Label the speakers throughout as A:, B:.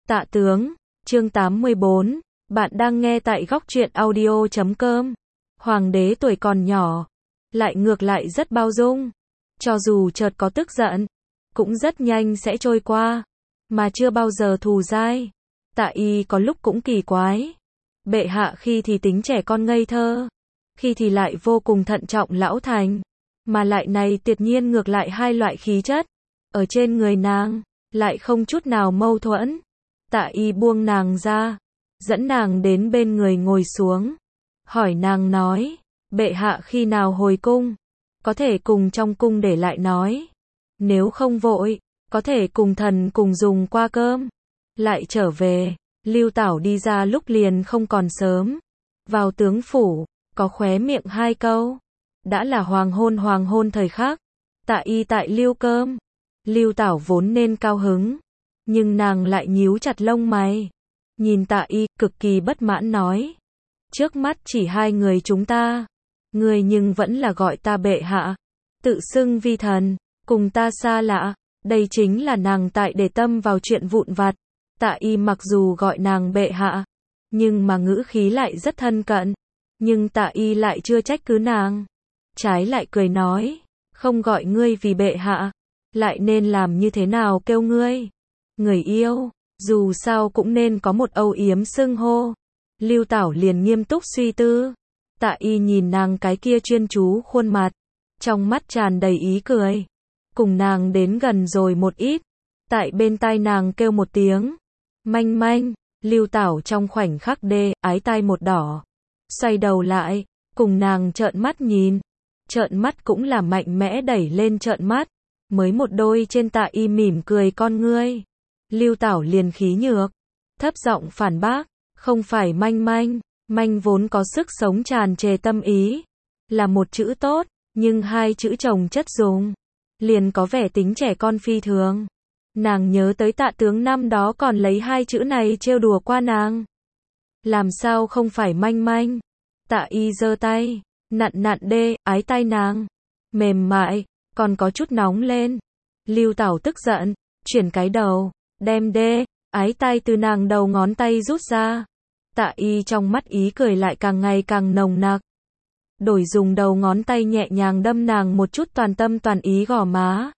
A: Tạ tướng, chương 84, bạn đang nghe tại góc truyện audio.com. Hoàng đế tuổi còn nhỏ, lại ngược lại rất bao dung. Cho dù chợt có tức giận, cũng rất nhanh sẽ trôi qua, mà chưa bao giờ thù dai. Tạ Y có lúc cũng kỳ quái. Bệ hạ khi thì tính trẻ con ngây thơ, khi thì lại vô cùng thận trọng lão thành, mà lại này tuyệt nhiên ngược lại hai loại khí chất ở trên người nàng, lại không chút nào mâu thuẫn. Tạ Y buông nàng ra, dẫn nàng đến bên người ngồi xuống, hỏi nàng nói, bệ hạ khi nào hồi cung, có thể cùng trong cung để lại nói, nếu không vội, có thể cùng thần cùng dùng qua cơm, lại trở về. Lưu Tảo đi ra lúc liền không còn sớm, vào tướng phủ, có khóe miệng hai câu, đã là hoàng hôn thời khắc. Tạ Y tại Lưu cơm, Lưu Tảo vốn nên cao hứng, nhưng nàng lại nhíu chặt lông mày, nhìn Tạ Y, cực kỳ bất mãn nói, trước mắt chỉ hai người chúng ta, người nhưng vẫn là gọi ta bệ hạ, tự xưng vi thần, cùng ta xa lạ, đây chính là nàng tại để tâm vào chuyện vụn vặt. Tạ Y mặc dù gọi nàng bệ hạ, nhưng mà ngữ khí lại rất thân cận, nhưng Tạ Y lại chưa trách cứ nàng, trái lại cười nói, không gọi ngươi vì bệ hạ, lại nên làm như thế nào kêu ngươi? Người yêu, dù sao cũng nên có một âu yếm xưng hô. Lưu Tảo liền nghiêm túc suy tư. Tạ Y nhìn nàng cái kia chuyên chú khuôn mặt, trong mắt tràn đầy ý cười, cùng nàng đến gần rồi một ít, tại bên tai nàng kêu một tiếng, manh manh. Lưu Tảo trong khoảnh khắc ái tai một đỏ, xoay đầu lại, cùng nàng trợn mắt nhìn, trợn mắt cũng là mạnh mẽ đẩy lên trợn mắt, mới một đôi trên Tạ Y mỉm cười con ngươi. Lưu Tảo liền khí nhược, thấp giọng phản bác, không phải manh manh, manh vốn có sức sống tràn trề tâm ý, là một chữ tốt, nhưng hai chữ chồng chất dùng, liền có vẻ tính trẻ con phi thường. Nàng nhớ tới Tạ tướng năm đó còn lấy hai chữ này trêu đùa qua nàng. Làm sao không phải manh manh? Tạ Y giơ tay, nặn ái tai nàng, mềm mại, còn có chút nóng lên. Lưu Tảo tức giận, chuyển cái đầu, đem ái tai từ nàng đầu ngón tay rút ra. Tạ Y trong mắt ý cười lại càng ngày càng nồng nặc, đổi dùng đầu ngón tay nhẹ nhàng đâm nàng một chút toàn tâm toàn ý gò má.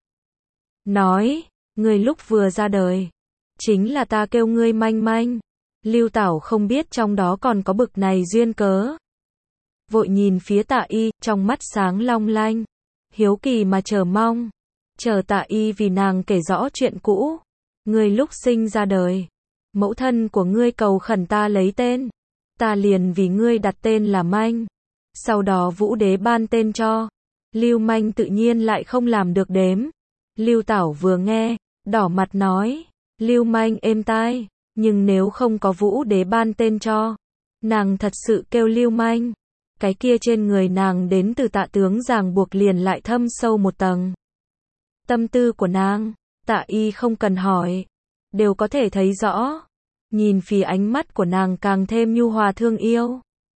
A: Nói, ngươi lúc vừa ra đời, chính là ta kêu ngươi manh manh. Lưu Tảo không biết trong đó còn có bực này duyên cớ. Vội nhìn phía Tạ Y, trong mắt sáng long lanh, hiếu kỳ mà chờ mong, chờ Tạ Y vì nàng kể rõ chuyện cũ. Ngươi lúc sinh ra đời, mẫu thân của ngươi cầu khẩn ta lấy tên, ta liền vì ngươi đặt tên là Manh. Sau đó Vũ Đế ban tên cho Lưu Manh, tự nhiên lại không làm được đếm. Lưu Tảo vừa nghe, đỏ mặt nói, Lưu Manh êm tai, nhưng nếu không có Vũ Đế ban tên cho, nàng thật sự kêu Lưu Manh. Cái kia trên người nàng đến từ Tạ tướng ràng buộc liền lại thâm sâu một tầng. Tâm tư của nàng, Tạ Y không cần hỏi, đều có thể thấy rõ. Nhìn phía ánh mắt của nàng càng thêm nhu hòa thương yêu.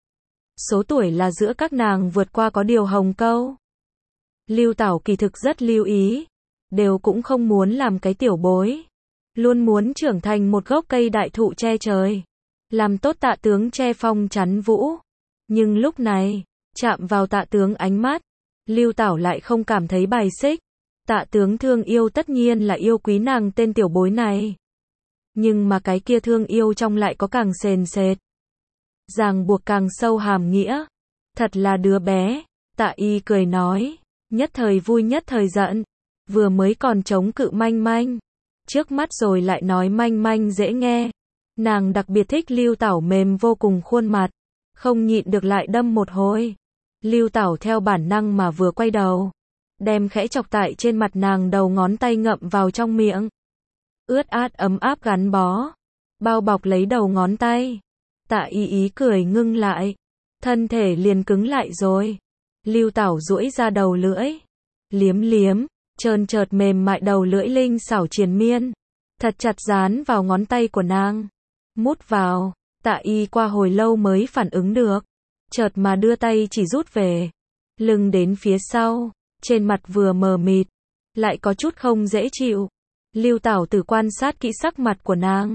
A: Số tuổi là giữa các nàng vượt qua có điều hồng câu. Lưu Tảo kỳ thực rất lưu ý, đều cũng không muốn làm cái tiểu bối, luôn muốn trưởng thành một gốc cây đại thụ che trời, làm tốt Tạ tướng che phong chắn vũ. Nhưng lúc này, chạm vào Tạ tướng ánh mắt, Lưu Tảo lại không cảm thấy bài xích. Tạ tướng thương yêu tất nhiên là yêu quý nàng tên tiểu bối này, nhưng mà cái kia thương yêu trong lại có càng sền sệt, ràng buộc càng sâu hàm nghĩa. Thật là đứa bé. Tạ Y cười nói, nhất thời vui nhất thời giận, vừa mới còn chống cự manh manh, trước mắt rồi lại nói manh manh dễ nghe. Nàng đặc biệt thích Lưu Tảo mềm vô cùng khuôn mặt, không nhịn được lại đâm một hồi. Lưu Tảo theo bản năng mà vừa quay đầu, đem khẽ chọc tại trên mặt nàng đầu ngón tay ngậm vào trong miệng, ướt át ấm áp gắn bó, bao bọc lấy đầu ngón tay. Tạ Y ý cười ngưng lại, thân thể liền cứng lại rồi. Lưu Tảo duỗi ra đầu lưỡi, liếm, trơn trợt mềm mại đầu lưỡi linh xảo triền miên, thật chặt dán vào ngón tay của nàng, mút vào. Tạ Y qua hồi lâu mới phản ứng được, chợt mà đưa tay chỉ rút về, lưng đến phía sau, trên mặt vừa mờ mịt, lại có chút không dễ chịu. Lưu Tảo Tử quan sát kỹ sắc mặt của nàng,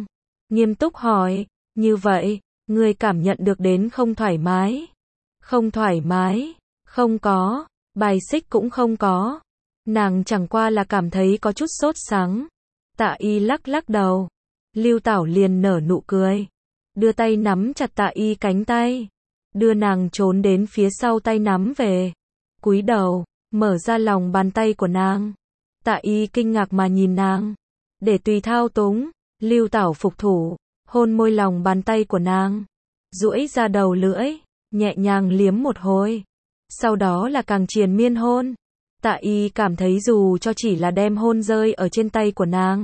A: nghiêm túc hỏi, như vậy, ngươi cảm nhận được đến không thoải mái? Không thoải mái, không có, bài xích cũng không có. Nàng chẳng qua là cảm thấy có chút sốt sắng. Tạ Y lắc lắc đầu. Lưu Tảo liền nở nụ cười. Đưa tay nắm chặt Tạ Y cánh tay. Đưa nàng trốn đến phía sau tay nắm về. Cúi đầu, mở ra lòng bàn tay của nàng. Tạ Y kinh ngạc mà nhìn nàng. Để tùy thao túng, Lưu Tảo phục thủ, hôn môi lòng bàn tay của nàng. Duỗi ra đầu lưỡi, nhẹ nhàng liếm một hồi. Sau đó là càng triền miên hôn. Tạ Y cảm thấy dù cho chỉ là đem hôn rơi ở trên tay của nàng,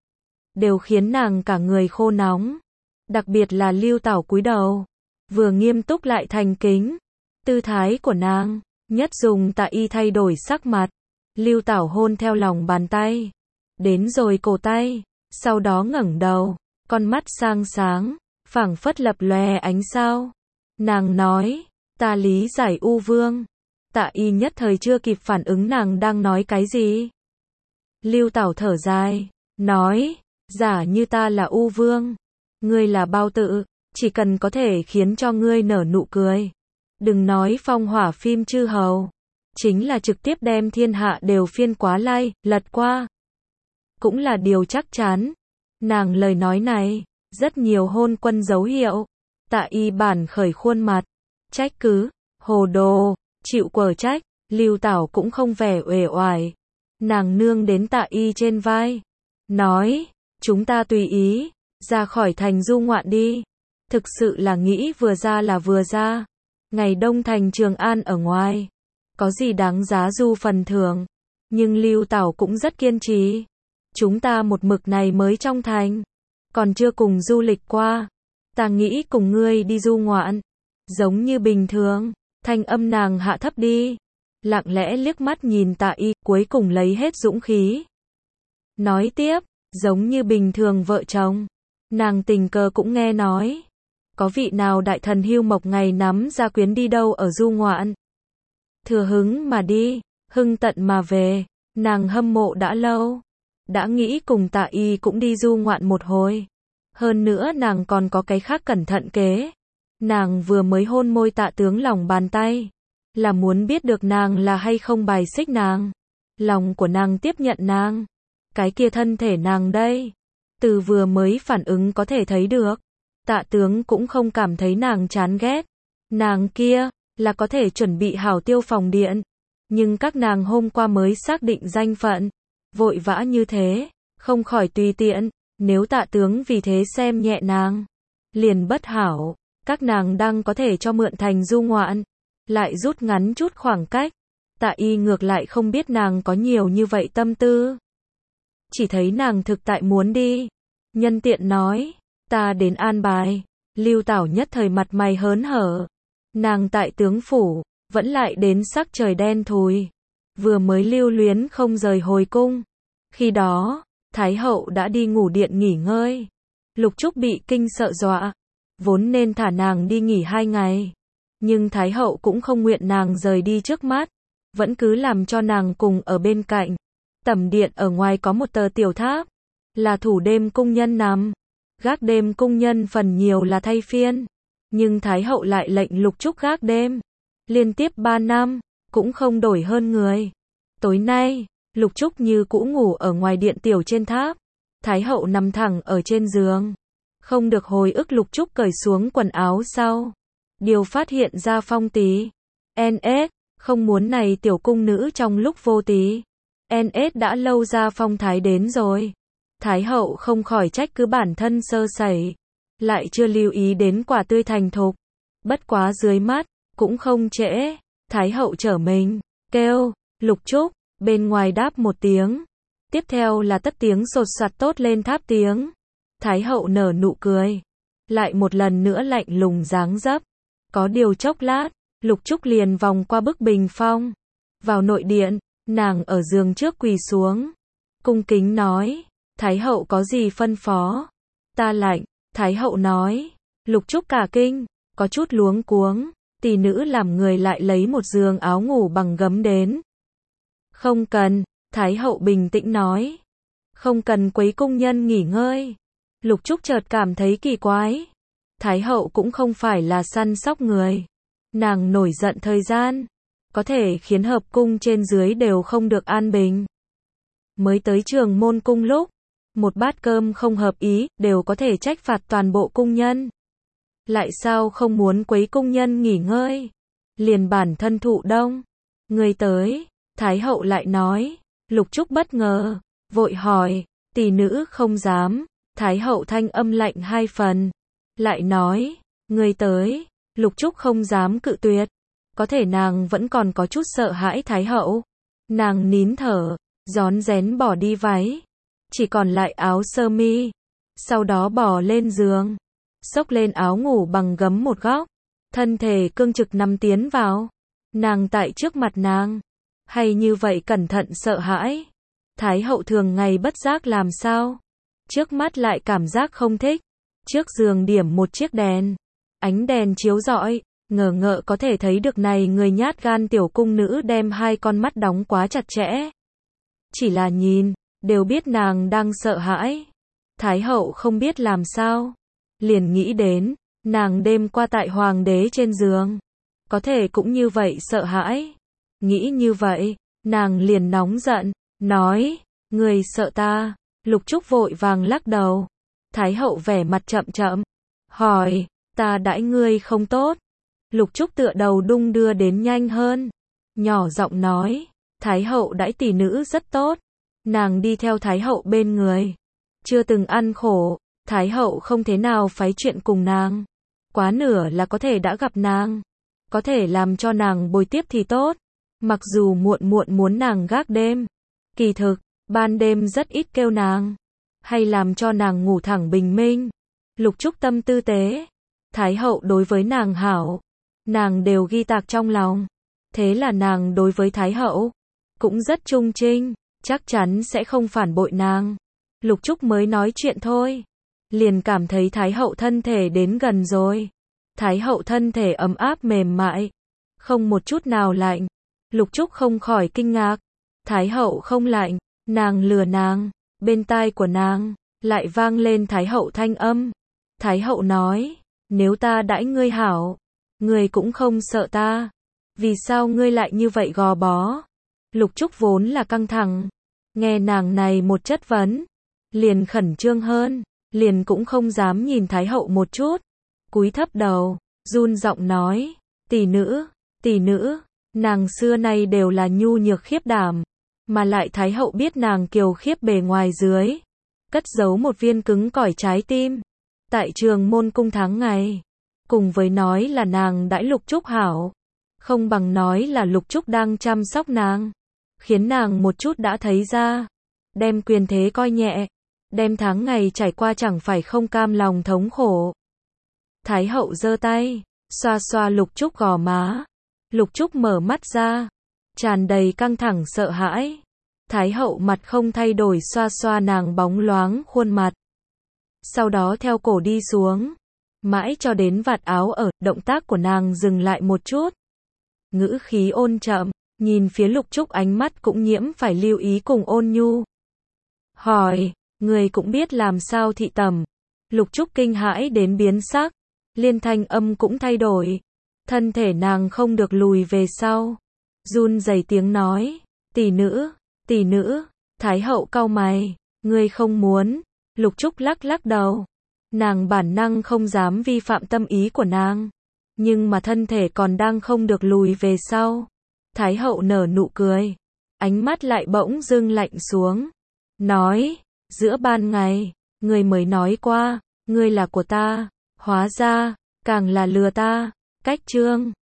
A: đều khiến nàng cả người khô nóng. Đặc biệt là Lưu Tảo cúi đầu, vừa nghiêm túc lại thành kính. Tư thái của nàng, nhất dùng Tạ Y thay đổi sắc mặt. Lưu Tảo hôn theo lòng bàn tay, đến rồi cổ tay, sau đó ngẩng đầu, con mắt sang sáng, phảng phất lập lòe ánh sao. Nàng nói, ta lý giải U Vương. Tạ Y nhất thời chưa kịp phản ứng nàng đang nói cái gì. Lưu Tảo thở dài, nói, giả như ta là U Vương, ngươi là Bao Tự, chỉ cần có thể khiến cho ngươi nở nụ cười. Đừng nói phong hỏa phim chư hầu, chính là trực tiếp đem thiên hạ đều phiên quá lai, lật qua. Cũng là điều chắc chắn. Nàng lời nói này, rất nhiều hôn quân dấu hiệu. Tạ Y bản khởi khuôn mặt, trách cứ, hồ đồ, chịu quở trách. Lưu Tảo cũng không vẻ uể oải. Nàng nương đến Tạ Y trên vai, nói, chúng ta tùy ý, ra khỏi thành du ngoạn đi. Thực sự là nghĩ vừa ra là vừa ra. Ngày đông thành Trường An ở ngoài, có gì đáng giá du phần thưởng. Nhưng Lưu Tảo cũng rất kiên trì. Chúng ta một mực này mới trong thành, còn chưa cùng du lịch qua. Ta nghĩ cùng ngươi đi du ngoạn. Giống như bình thường, thanh âm nàng hạ thấp đi. Lặng lẽ liếc mắt nhìn Tạ Y, cuối cùng lấy hết dũng khí. Nói tiếp, giống như bình thường vợ chồng. Nàng tình cờ cũng nghe nói, có vị nào đại thần hưu mộc ngày nắm gia quyến đi đâu ở du ngoạn. Thừa hứng mà đi, hưng tận mà về. Nàng hâm mộ đã lâu, đã nghĩ cùng Tạ Y cũng đi du ngoạn một hồi. Hơn nữa nàng còn có cái khác cẩn thận kế. Nàng vừa mới hôn môi Tạ tướng lòng bàn tay, là muốn biết được nàng là hay không bài xích nàng. Lòng của nàng tiếp nhận nàng. Cái kia thân thể nàng đây, từ vừa mới phản ứng có thể thấy được. Tạ tướng cũng không cảm thấy nàng chán ghét. Nàng kia, là có thể chuẩn bị hảo tiêu phòng điện. Nhưng các nàng hôm qua mới xác định danh phận. Vội vã như thế, không khỏi tùy tiện. Nếu Tạ tướng vì thế xem nhẹ nàng, liền bất hảo. Các nàng đang có thể cho mượn thành du ngoạn, lại rút ngắn chút khoảng cách. Tạ Y ngược lại không biết nàng có nhiều như vậy tâm tư. Chỉ thấy nàng thực tại muốn đi. Nhân tiện nói, ta đến an bài. Lưu Tảo nhất thời mặt mày hớn hở. Nàng tại tướng phủ, vẫn lại đến sắc trời đen thùi. Vừa mới lưu luyến không rời hồi cung. Khi đó, Thái hậu đã đi ngủ điện nghỉ ngơi. Lục Trúc bị kinh sợ dọa, vốn nên thả nàng đi nghỉ 2 ngày. Nhưng Thái hậu cũng không nguyện nàng rời đi trước mắt, vẫn cứ làm cho nàng cùng ở bên cạnh. Tẩm điện ở ngoài có một tờ tiểu tháp, là thủ đêm cung nhân nằm. Gác đêm cung nhân phần nhiều là thay phiên, nhưng Thái hậu lại lệnh Lục Trúc gác đêm. Liên tiếp 3 năm, cũng không đổi hơn người. Tối nay, Lục Trúc như cũ ngủ ở ngoài điện tiểu trên tháp. Thái hậu nằm thẳng ở trên giường. Không được hồi ức Lục Trúc cởi xuống quần áo sau. Điều phát hiện ra Phong Tý. NS, không muốn này tiểu cung nữ trong lúc vô tí. NS đã lâu ra phong thái đến rồi. Thái hậu không khỏi trách cứ bản thân sơ sẩy. Lại chưa lưu ý đến quả tươi thành thục. Bất quá dưới mắt, cũng không trễ. Thái hậu trở mình, kêu, Lục Trúc, bên ngoài đáp một tiếng. Tiếp theo là tất tiếng sột soạt tốt lên tháp tiếng. Thái hậu nở nụ cười. Lại một lần nữa lạnh lùng dáng dấp. Có điều chốc lát, Lục Trúc liền vòng qua bức bình phong. Vào nội điện, nàng ở giường trước quỳ xuống. Cung kính nói, Thái hậu có gì phân phó? Ta lạnh, Thái hậu nói. Lục Trúc cả kinh, có chút luống cuống. Tỷ nữ làm người lại lấy một giường áo ngủ bằng gấm đến. Không cần, Thái hậu bình tĩnh nói. Không cần quấy cung nhân nghỉ ngơi. Lục Trúc chợt cảm thấy kỳ quái. Thái hậu cũng không phải là săn sóc người. Nàng nổi giận thời gian, có thể khiến hợp cung trên dưới đều không được an bình. Mới tới Trường Môn cung lúc, một bát cơm không hợp ý, đều có thể trách phạt toàn bộ cung nhân. Lại sao không muốn quấy cung nhân nghỉ ngơi? Liền bản thân thụ đông. Người tới, Thái hậu lại nói. Lục Trúc bất ngờ, vội hỏi, tỷ nữ không dám. Thái hậu thanh âm lạnh hai phần, lại nói, người tới. Lục Trúc không dám cự tuyệt, có thể nàng vẫn còn có chút sợ hãi Thái hậu. Nàng nín thở, rón rén bỏ đi váy, chỉ còn lại áo sơ mi, sau đó bỏ lên giường, xốc lên áo ngủ bằng gấm một góc, thân thể cương trực nằm tiến vào. Nàng tại trước mặt nàng, hay như vậy cẩn thận sợ hãi. Thái hậu thường ngày bất giác làm sao, trước mắt lại cảm giác không thích. Trước giường điểm một chiếc đèn, ánh đèn chiếu rọi, ngờ ngợ có thể thấy được này người nhát gan tiểu cung nữ đem hai con mắt đóng quá chặt chẽ. Chỉ là nhìn, đều biết nàng đang sợ hãi. Thái hậu không biết làm sao, liền nghĩ đến, nàng đêm qua tại hoàng đế trên giường, có thể cũng như vậy sợ hãi. Nghĩ như vậy, nàng liền nóng giận, nói, người sợ ta. Lục Trúc vội vàng lắc đầu. Thái hậu vẻ mặt chậm chậm, hỏi, ta đãi ngươi không tốt. Lục Trúc tựa đầu đung đưa đến nhanh hơn, nhỏ giọng nói, Thái hậu đãi tỷ nữ rất tốt. Nàng đi theo Thái hậu bên người, chưa từng ăn khổ, Thái hậu không thế nào phái chuyện cùng nàng. Quá nửa là có thể đã gặp nàng, có thể làm cho nàng bồi tiếp thì tốt. Mặc dù muộn muộn muốn nàng gác đêm, kỳ thực, ban đêm rất ít kêu nàng, hay làm cho nàng ngủ thẳng bình minh. Lục Trúc tâm tư tế, Thái hậu đối với nàng hảo, nàng đều ghi tạc trong lòng. Thế là nàng đối với Thái hậu cũng rất trung trinh, chắc chắn sẽ không phản bội nàng. Lục Trúc mới nói chuyện thôi, liền cảm thấy Thái hậu thân thể đến gần rồi. Thái hậu thân thể ấm áp mềm mại, không một chút nào lạnh. Lục Trúc không khỏi kinh ngạc. Thái hậu không lạnh, nàng lừa nàng. Bên tai của nàng lại vang lên Thái hậu thanh âm. Thái hậu nói, nếu ta đãi ngươi hảo, ngươi cũng không sợ ta. Vì sao ngươi lại như vậy gò bó? Lục Trúc vốn là căng thẳng, nghe nàng này một chất vấn, liền khẩn trương hơn, liền cũng không dám nhìn Thái hậu một chút. Cúi thấp đầu, run giọng nói, tỷ nữ, nàng xưa nay đều là nhu nhược khiếp đảm, mà lại Thái hậu biết nàng kiều khiếp bề ngoài dưới, cất giấu một viên cứng cỏi trái tim. Tại Trường Môn cung tháng ngày, cùng với nói là nàng đãi Lục Trúc hảo, không bằng nói là Lục Trúc đang chăm sóc nàng, khiến nàng một chút đã thấy ra, đem quyền thế coi nhẹ, đem tháng ngày trải qua chẳng phải không cam lòng thống khổ. Thái hậu giơ tay, xoa xoa Lục Trúc gò má. Lục Trúc mở mắt ra, tràn đầy căng thẳng sợ hãi. Thái hậu mặt không thay đổi xoa xoa nàng bóng loáng khuôn mặt. Sau đó theo cổ đi xuống, mãi cho đến vạt áo ở, động tác của nàng dừng lại một chút. Ngữ khí ôn chậm, nhìn phía Lục Trúc ánh mắt cũng nhiễm phải lưu ý cùng ôn nhu. Hỏi, người cũng biết làm sao thị tẩm. Lục Trúc kinh hãi đến biến sắc, liên thanh âm cũng thay đổi. Thân thể nàng không được lùi về sau, run rẩy tiếng nói, tỷ nữ, Thái hậu cau mày, ngươi không muốn. Lục Trúc lắc lắc đầu, nàng bản năng không dám vi phạm tâm ý của nàng, nhưng mà thân thể còn đang không được lùi về sau. Thái hậu nở nụ cười, ánh mắt lại bỗng dưng lạnh xuống, nói, giữa ban ngày, ngươi mới nói qua, ngươi là của ta, hóa ra, càng là lừa ta. Cách chương